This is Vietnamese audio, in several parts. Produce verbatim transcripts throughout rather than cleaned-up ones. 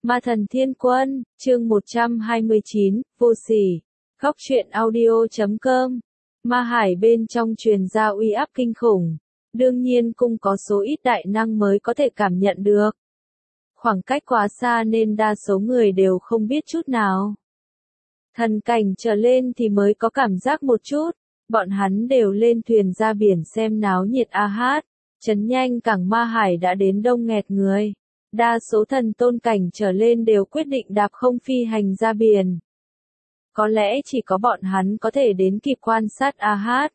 Ma thần thiên quân, chương một trăm hai mươi chín, vô sỉ. Góc truyện audio chấm com. Ma hải bên trong truyền ra uy áp kinh khủng. Đương nhiên cũng có số ít đại năng mới có thể cảm nhận được. Khoảng cách quá xa nên đa số người đều không biết chút nào. Thần cảnh trở lên thì mới có cảm giác một chút. Bọn hắn đều lên thuyền ra biển xem náo nhiệt a hát. Chấn nhanh cảng Ma hải đã đến đông nghẹt người. Đa số thần tôn cảnh trở lên đều quyết định đạp không phi hành ra biển. Có lẽ chỉ có bọn hắn có thể đến kịp quan sát a hát.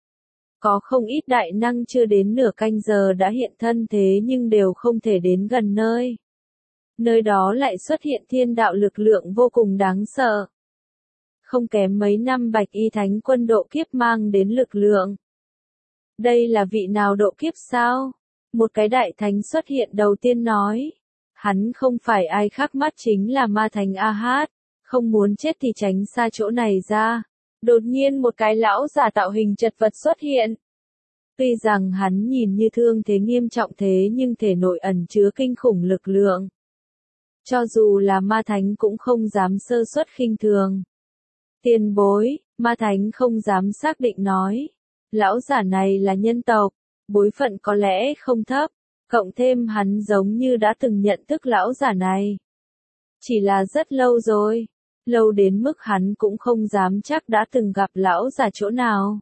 Có không ít đại năng chưa đến nửa canh giờ đã hiện thân thế nhưng đều không thể đến gần nơi. Nơi đó lại xuất hiện thiên đạo lực lượng vô cùng đáng sợ. Không kém mấy năm bạch y thánh quân độ kiếp mang đến lực lượng. Đây là vị nào độ kiếp sao? Một cái đại thánh xuất hiện đầu tiên nói. Hắn không phải ai khác mắt chính là ma thánh a hát. Không muốn chết thì tránh xa chỗ này ra. Đột nhiên một cái lão giả tạo hình chật vật xuất hiện. Tuy rằng hắn nhìn như thương thế nghiêm trọng thế nhưng thể nội ẩn chứa kinh khủng lực lượng. Cho dù là ma thánh cũng không dám sơ suất khinh thường. Tiền bối, ma thánh không dám xác định nói. Lão giả này là nhân tộc, bối phận có lẽ không thấp, cộng thêm hắn giống như đã từng nhận thức lão giả này. Chỉ là rất lâu rồi, lâu đến mức hắn cũng không dám chắc đã từng gặp lão giả chỗ nào.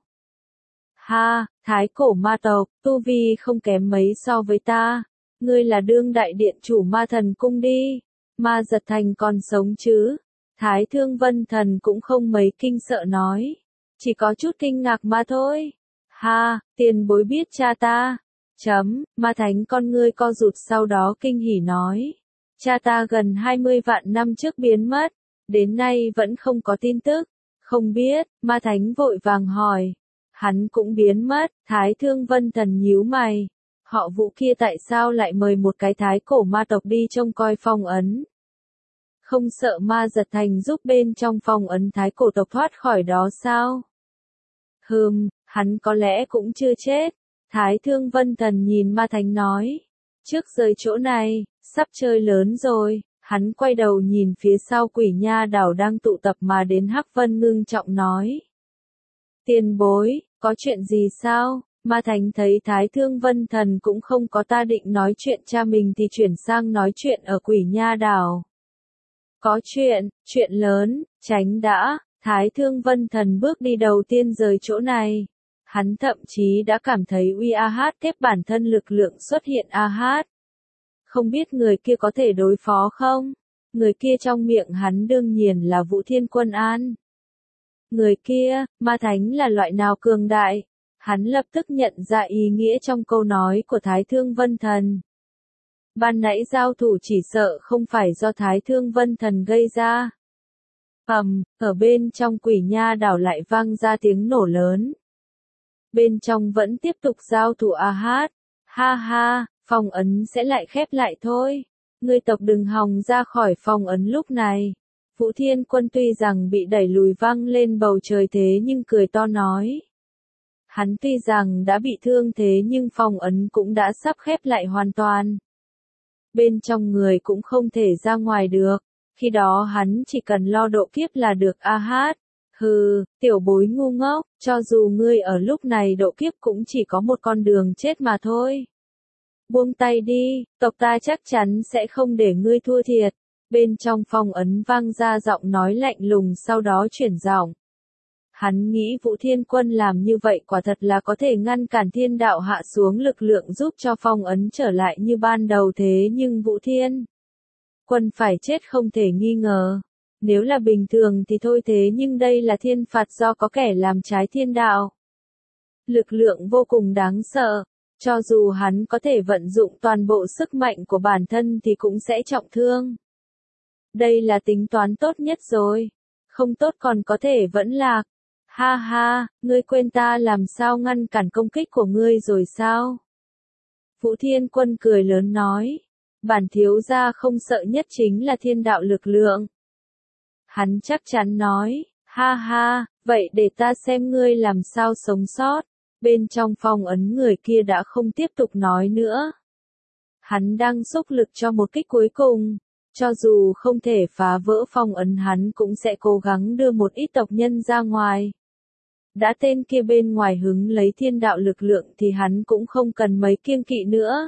Ha, thái cổ ma tộc, tu vi không kém mấy so với ta, ngươi là đương đại điện chủ ma thần cung đi, ma giật thành còn sống chứ. Thái Thương Vân Thần cũng không mấy kinh sợ nói, chỉ có chút kinh ngạc mà thôi. Ha, tiền bối biết cha ta. Chấm, ma thánh con ngươi co rụt sau đó kinh hỉ nói. Cha ta gần hai mươi vạn năm trước biến mất, đến nay vẫn không có tin tức. Không biết, ma thánh vội vàng hỏi. Hắn cũng biến mất, Thái Thương Vân Thần nhíu mày. Họ Vũ kia tại sao lại mời một cái thái cổ ma tộc đi trông coi phong ấn? Không sợ ma giật thành giúp bên trong phong ấn thái cổ tộc thoát khỏi đó sao? Hừm, hắn có lẽ cũng chưa chết. Thái Thương Vân Thần nhìn ma thánh nói. Trước rời chỗ này, sắp chơi lớn rồi. Hắn quay đầu nhìn phía sau Quỷ Nha đảo đang tụ tập mà đến Hắc Vân ngưng trọng nói. Tiền bối, có chuyện gì sao? Ma thánh thấy Thái Thương Vân Thần cũng không có ta định nói chuyện cha mình thì chuyển sang nói chuyện ở Quỷ Nha đảo. Có chuyện, chuyện lớn, tránh đã. Thái Thương Vân Thần bước đi đầu tiên rời chỗ này. Hắn thậm chí đã cảm thấy uy a hát tiếp bản thân lực lượng xuất hiện a hát. Không biết người kia có thể đối phó không? Người kia trong miệng hắn đương nhiên là Vũ Thiên Quân An. Người kia, ma thánh là loại nào cường đại? Hắn lập tức nhận ra ý nghĩa trong câu nói của Thái Thương Vân Thần. Ban nãy giao thủ chỉ sợ không phải do Thái Thương Vân Thần gây ra. Ầm, ở bên trong Quỷ Nha đảo lại vang ra tiếng nổ lớn. Bên trong vẫn tiếp tục giao thủ a hát. Ha ha, phong ấn sẽ lại khép lại thôi. Ngươi tộc đừng hòng ra khỏi phong ấn lúc này. Vũ Thiên Quân tuy rằng bị đẩy lùi văng lên bầu trời thế nhưng cười to nói. Hắn tuy rằng đã bị thương thế nhưng phong ấn cũng đã sắp khép lại hoàn toàn. Bên trong người cũng không thể ra ngoài được. Khi đó hắn chỉ cần lo độ kiếp là được a hát. Hừ, tiểu bối ngu ngốc, cho dù ngươi ở lúc này độ kiếp cũng chỉ có một con đường chết mà thôi. Buông tay đi, tộc ta chắc chắn sẽ không để ngươi thua thiệt. Bên trong phong ấn vang ra giọng nói lạnh lùng sau đó chuyển giọng. Hắn nghĩ Vũ Thiên Quân làm như vậy quả thật là có thể ngăn cản thiên đạo hạ xuống lực lượng giúp cho phong ấn trở lại như ban đầu thế nhưng Vũ Thiên Quân phải chết không thể nghi ngờ. Nếu là bình thường thì thôi thế nhưng đây là thiên phạt do có kẻ làm trái thiên đạo. Lực lượng vô cùng đáng sợ. Cho dù hắn có thể vận dụng toàn bộ sức mạnh của bản thân thì cũng sẽ trọng thương. Đây là tính toán tốt nhất rồi. Không tốt còn có thể vẫn lạc. Ha ha, ngươi quên ta làm sao ngăn cản công kích của ngươi rồi sao? Vũ Thiên Quân cười lớn nói. Bản thiếu gia không sợ nhất chính là thiên đạo lực lượng. Hắn chắc chắn nói. Ha ha, vậy để ta xem ngươi làm sao sống sót. Bên trong phong ấn người kia đã không tiếp tục nói nữa. Hắn đang xúc lực cho một kích cuối cùng. Cho dù không thể phá vỡ phong ấn hắn cũng sẽ cố gắng đưa một ít tộc nhân ra ngoài. Đã tên kia bên ngoài hứng lấy thiên đạo lực lượng thì hắn cũng không cần mấy kiêng kỵ nữa.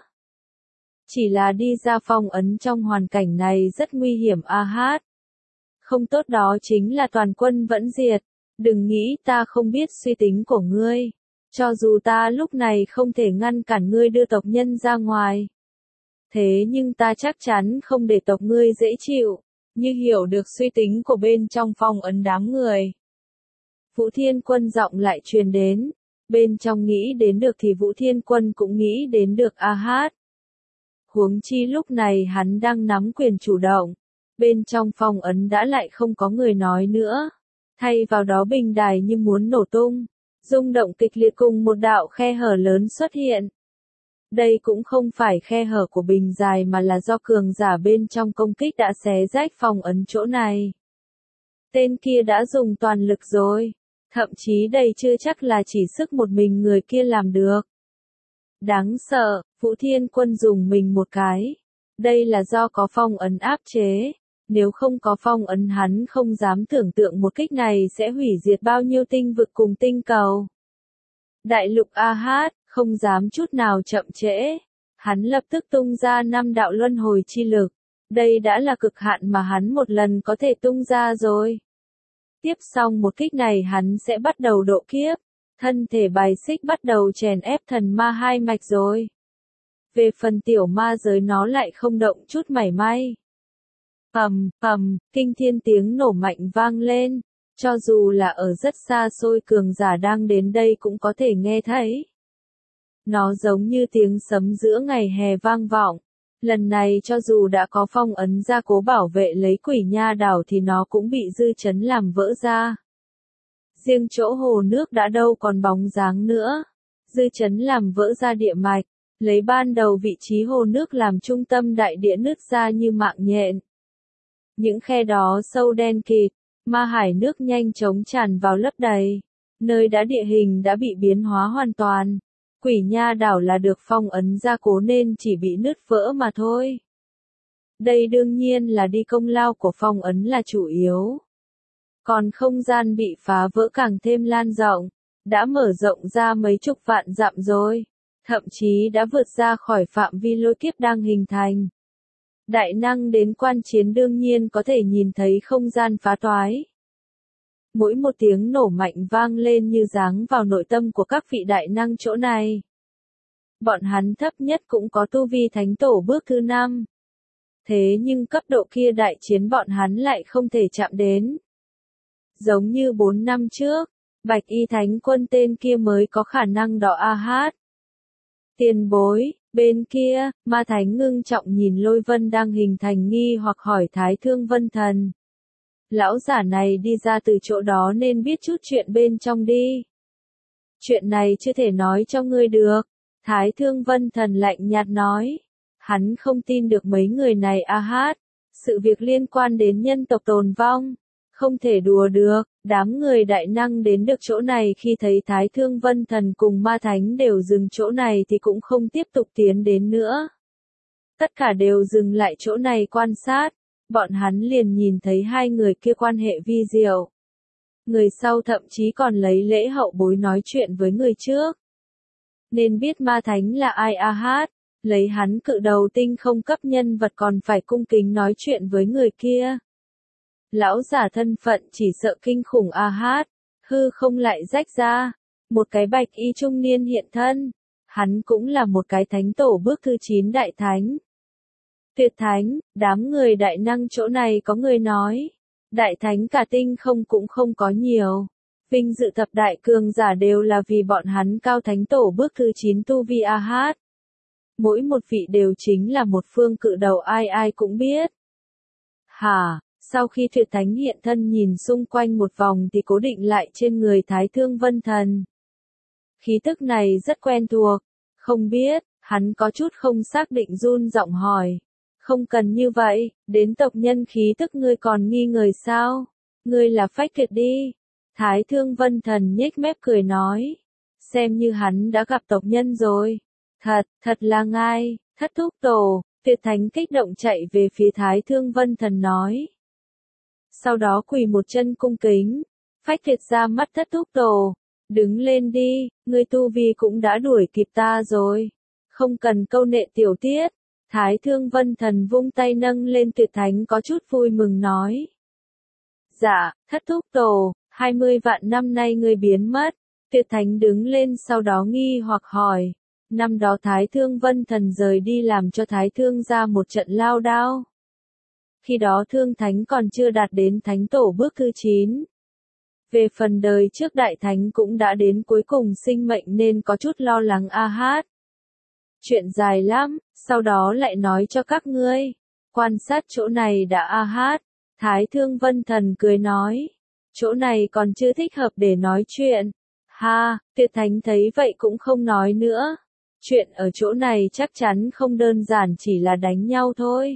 Chỉ là đi ra phong ấn trong hoàn cảnh này rất nguy hiểm a hát. Không tốt đó chính là toàn quân vẫn diệt. Đừng nghĩ ta không biết suy tính của ngươi. Cho dù ta lúc này không thể ngăn cản ngươi đưa tộc nhân ra ngoài. Thế nhưng ta chắc chắn không để tộc ngươi dễ chịu. Như hiểu được suy tính của bên trong phong ấn đám người. Vũ Thiên Quân giọng lại truyền đến. Bên trong nghĩ đến được thì Vũ Thiên Quân cũng nghĩ đến được a hát. Huống chi lúc này hắn đang nắm quyền chủ động. Bên trong phong ấn đã lại không có người nói nữa. Thay vào đó bình đài như muốn nổ tung. Rung động kịch liệt cùng một đạo khe hở lớn xuất hiện. Đây cũng không phải khe hở của bình đài mà là do cường giả bên trong công kích đã xé rách phong ấn chỗ này. Tên kia đã dùng toàn lực rồi. Thậm chí đây chưa chắc là chỉ sức một mình người kia làm được. Đáng sợ, Vũ Thiên Quân dùng mình một cái. Đây là do có phong ấn áp chế. Nếu không có phong ấn hắn không dám tưởng tượng một kích này sẽ hủy diệt bao nhiêu tinh vực cùng tinh cầu. Đại lục a hát, không dám chút nào chậm trễ. Hắn lập tức tung ra năm đạo luân hồi chi lực. Đây đã là cực hạn mà hắn một lần có thể tung ra rồi. Tiếp xong một kích này hắn sẽ bắt đầu độ kiếp. Thân thể bài xích bắt đầu chèn ép thần ma hai mạch rồi. Về phần tiểu ma giới nó lại không động chút mảy may. Ầm, ầm, kinh thiên tiếng nổ mạnh vang lên. Cho dù là ở rất xa xôi cường giả đang đến đây cũng có thể nghe thấy. Nó giống như tiếng sấm giữa ngày hè vang vọng. Lần này cho dù đã có phong ấn ra cố bảo vệ lấy Quỷ Nha đảo thì nó cũng bị dư chấn làm vỡ ra. Riêng chỗ hồ nước đã đâu còn bóng dáng nữa. Dư chấn làm vỡ ra địa mạch, lấy ban đầu vị trí hồ nước làm trung tâm đại địa nứt ra như mạng nhện. Những khe đó sâu đen kịt, ma hải nước nhanh chóng tràn vào lấp đầy. Nơi đã địa hình đã bị biến hóa hoàn toàn. Quỷ Nha đảo là được phong ấn gia cố nên chỉ bị nứt vỡ mà thôi. Đây đương nhiên là đi công lao của phong ấn là chủ yếu. Còn không gian bị phá vỡ càng thêm lan rộng, đã mở rộng ra mấy chục vạn dặm rồi, thậm chí đã vượt ra khỏi phạm vi lôi kiếp đang hình thành. Đại năng đến quan chiến đương nhiên có thể nhìn thấy không gian phá toái. Mỗi một tiếng nổ mạnh vang lên như giáng vào nội tâm của các vị đại năng chỗ này. Bọn hắn thấp nhất cũng có tu vi thánh tổ bước thứ năm. Thế nhưng cấp độ kia đại chiến bọn hắn lại không thể chạm đến. Giống như bốn năm trước, Bạch Y Thánh Quân tên kia mới có khả năng đọ a hát. Tiền bối, bên kia, Ma Thánh ngưng trọng nhìn Lôi Vân đang hình thành nghi hoặc hỏi Thái Thương Vân Thần. Lão giả này đi ra từ chỗ đó nên biết chút chuyện bên trong đi. Chuyện này chưa thể nói cho ngươi được. Thái Thương Vân Thần lạnh nhạt nói. Hắn không tin được mấy người này a hát. Sự việc liên quan đến nhân tộc tồn vong. Không thể đùa được. Đám người đại năng đến được chỗ này khi thấy Thái Thương Vân Thần cùng Ma Thánh đều dừng chỗ này thì cũng không tiếp tục tiến đến nữa. Tất cả đều dừng lại chỗ này quan sát. Bọn hắn liền nhìn thấy hai người kia quan hệ vi diệu. Người sau thậm chí còn lấy lễ hậu bối nói chuyện với người trước. Nên biết Ma Thánh là ai a hát, lấy hắn cự đầu tinh không cấp nhân vật còn phải cung kính nói chuyện với người kia. Lão giả thân phận chỉ sợ kinh khủng a hát, hư không lại rách ra. Một cái bạch y trung niên hiện thân. Hắn cũng là một cái thánh tổ bước thứ chín đại thánh. Tuyệt thánh, đám người đại năng chỗ này có người nói. Đại thánh cả tinh không cũng không có nhiều. Vinh dự thập đại cường giả đều là vì bọn hắn cao thánh tổ bước thứ chín tu vi a hát. Mỗi một vị đều chính là một phương cự đầu ai ai cũng biết. Hả, sau khi tuyệt thánh hiện thân nhìn xung quanh một vòng thì cố định lại trên người Thái Thương Vân Thần. Khí tức này rất quen thuộc. Không biết, hắn có chút không xác định run giọng hỏi. Không cần như vậy, đến tộc nhân khí tức ngươi còn nghi ngờ sao? Ngươi là phách tuyệt đi. Thái Thương Vân Thần nhếch mép cười nói. Xem như hắn đã gặp tộc nhân rồi. Thật, thật là ngai, thất thúc tổ. Tuyệt Thánh kích động chạy về phía Thái Thương Vân Thần nói. Sau đó quỳ một chân cung kính, phách Tuyệt ra mắt Thất Thúc Tổ, đứng lên đi, ngươi tu vi cũng đã đuổi kịp ta rồi, không cần câu nệ tiểu tiết. Thái Thương Vân Thần vung tay nâng lên Tuyệt Thánh có chút vui mừng nói. Dạ, Thất Thúc Tổ, hai mươi vạn năm nay ngươi biến mất. Tuyệt Thánh đứng lên sau đó nghi hoặc hỏi. Năm đó Thái Thương Vân Thần rời đi làm cho Thái Thương ra một trận lao đao. Khi đó Thương Thánh còn chưa đạt đến Thánh Tổ bước thứ chín. Về phần đời trước Đại Thánh cũng đã đến cuối cùng sinh mệnh nên có chút lo lắng a hát. Chuyện dài lắm, sau đó lại nói cho các ngươi. Quan sát chỗ này đã a hát. Thái Thương Vân Thần cười nói. Chỗ này còn chưa thích hợp để nói chuyện. Ha, Tuyệt Thánh thấy vậy cũng không nói nữa. Chuyện ở chỗ này chắc chắn không đơn giản chỉ là đánh nhau thôi.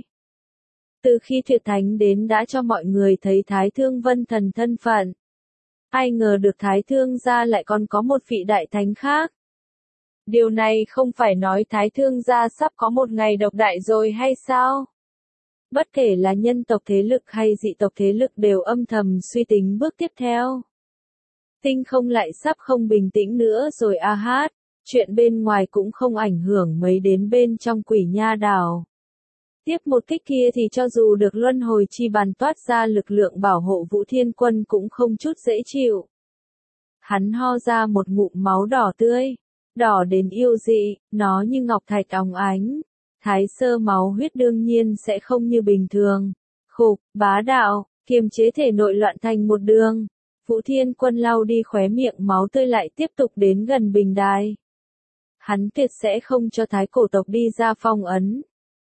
Từ khi Tuyệt Thánh đến đã cho mọi người thấy Thái Thương Vân Thần thân phận. Ai ngờ được Thái Thương gia lại còn có một vị đại thánh khác. Điều này không phải nói Thái Thương gia sắp có một ngày độc đại rồi hay sao? Bất kể là nhân tộc thế lực hay dị tộc thế lực đều âm thầm suy tính bước tiếp theo. Tinh không lại sắp không bình tĩnh nữa rồi a hát, chuyện bên ngoài cũng không ảnh hưởng mấy đến bên trong Quỷ Nha đảo. Tiếp một kích kia thì cho dù được luân hồi chi bàn toát ra lực lượng bảo hộ Vũ Thiên Quân cũng không chút dễ chịu. Hắn ho ra một ngụm máu đỏ tươi, đỏ đến yêu dị, nó như ngọc thạch óng ánh. Thái sơ máu huyết đương nhiên sẽ không như bình thường. Khục, bá đạo, kiềm chế thể nội loạn thành một đường. Vũ Thiên Quân lau đi khóe miệng máu tươi lại tiếp tục đến gần bình đài. Hắn tuyệt sẽ không cho Thái cổ tộc đi ra phong ấn.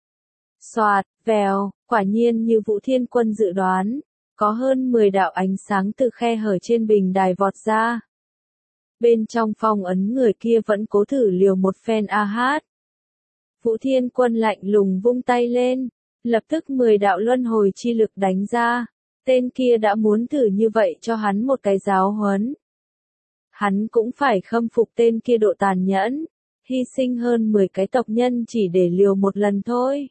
Xoạt, vèo, quả nhiên như Vũ Thiên Quân dự đoán, có hơn mười đạo ánh sáng từ khe hở trên bình đài vọt ra. Bên trong phong ấn người kia vẫn cố thử liều một phen a hát. Vũ Thiên Quân lạnh lùng vung tay lên, lập tức mười đạo luân hồi chi lực đánh ra. Tên kia đã muốn thử như vậy cho hắn một cái giáo huấn. Hắn cũng phải khâm phục tên kia độ tàn nhẫn, hy sinh hơn mười cái tộc nhân chỉ để liều một lần thôi.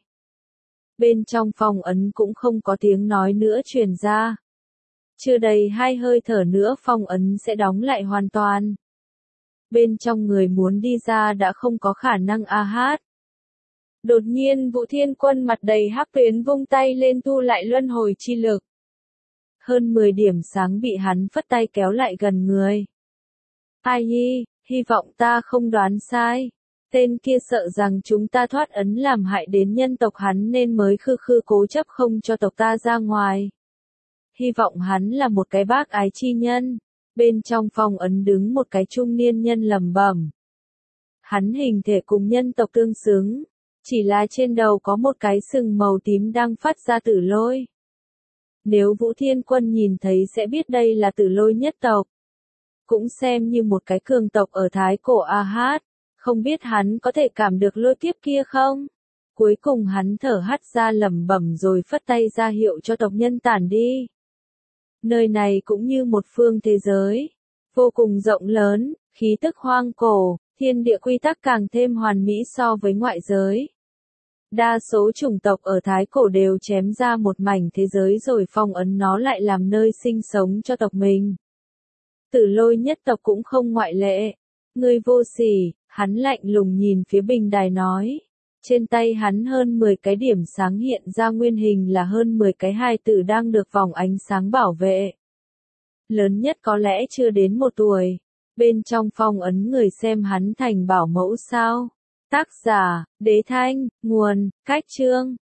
Bên trong phong ấn cũng không có tiếng nói nữa truyền ra. Chưa đầy hai hơi thở nữa phong ấn sẽ đóng lại hoàn toàn. Bên trong người muốn đi ra đã không có khả năng a hát. Đột nhiên Vũ Thiên Quân mặt đầy hắc tuyến vung tay lên thu lại luân hồi chi lực. Hơn mười điểm sáng bị hắn phất tay kéo lại gần người. Ai hi, hy vọng ta không đoán sai. Tên kia sợ rằng chúng ta thoát ấn làm hại đến nhân tộc hắn nên mới khư khư cố chấp không cho tộc ta ra ngoài. Hy vọng hắn là một cái bác ái chi nhân. Bên trong phòng ấn đứng một cái trung niên nhân lẩm bẩm. Hắn hình thể cùng nhân tộc tương xứng, chỉ là trên đầu có một cái sừng màu tím đang phát ra tử lôi. Nếu Vũ Thiên Quân nhìn thấy sẽ biết đây là tử lôi nhất tộc. Cũng xem như một cái cường tộc ở Thái cổ a hát, không biết hắn có thể cảm được lôi kiếp kia không? Cuối cùng hắn thở hắt ra lẩm bẩm rồi phất tay ra hiệu cho tộc nhân tản đi. Nơi này cũng như một phương thế giới, vô cùng rộng lớn, khí tức hoang cổ, thiên địa quy tắc càng thêm hoàn mỹ so với ngoại giới. Đa số chủng tộc ở Thái cổ đều chém ra một mảnh thế giới rồi phong ấn nó lại làm nơi sinh sống cho tộc mình. Tử lôi nhất tộc cũng không ngoại lệ. Ngươi vô sỉ, hắn lạnh lùng nhìn phía bình đài nói. Trên tay hắn hơn mười cái điểm sáng hiện ra nguyên hình là hơn mười cái hài tử đang được vòng ánh sáng bảo vệ. Lớn nhất có lẽ chưa đến một tuổi. Bên trong phong ấn người xem hắn thành bảo mẫu sao. Tác giả, Đế Thanh, nguồn, Cách Chương.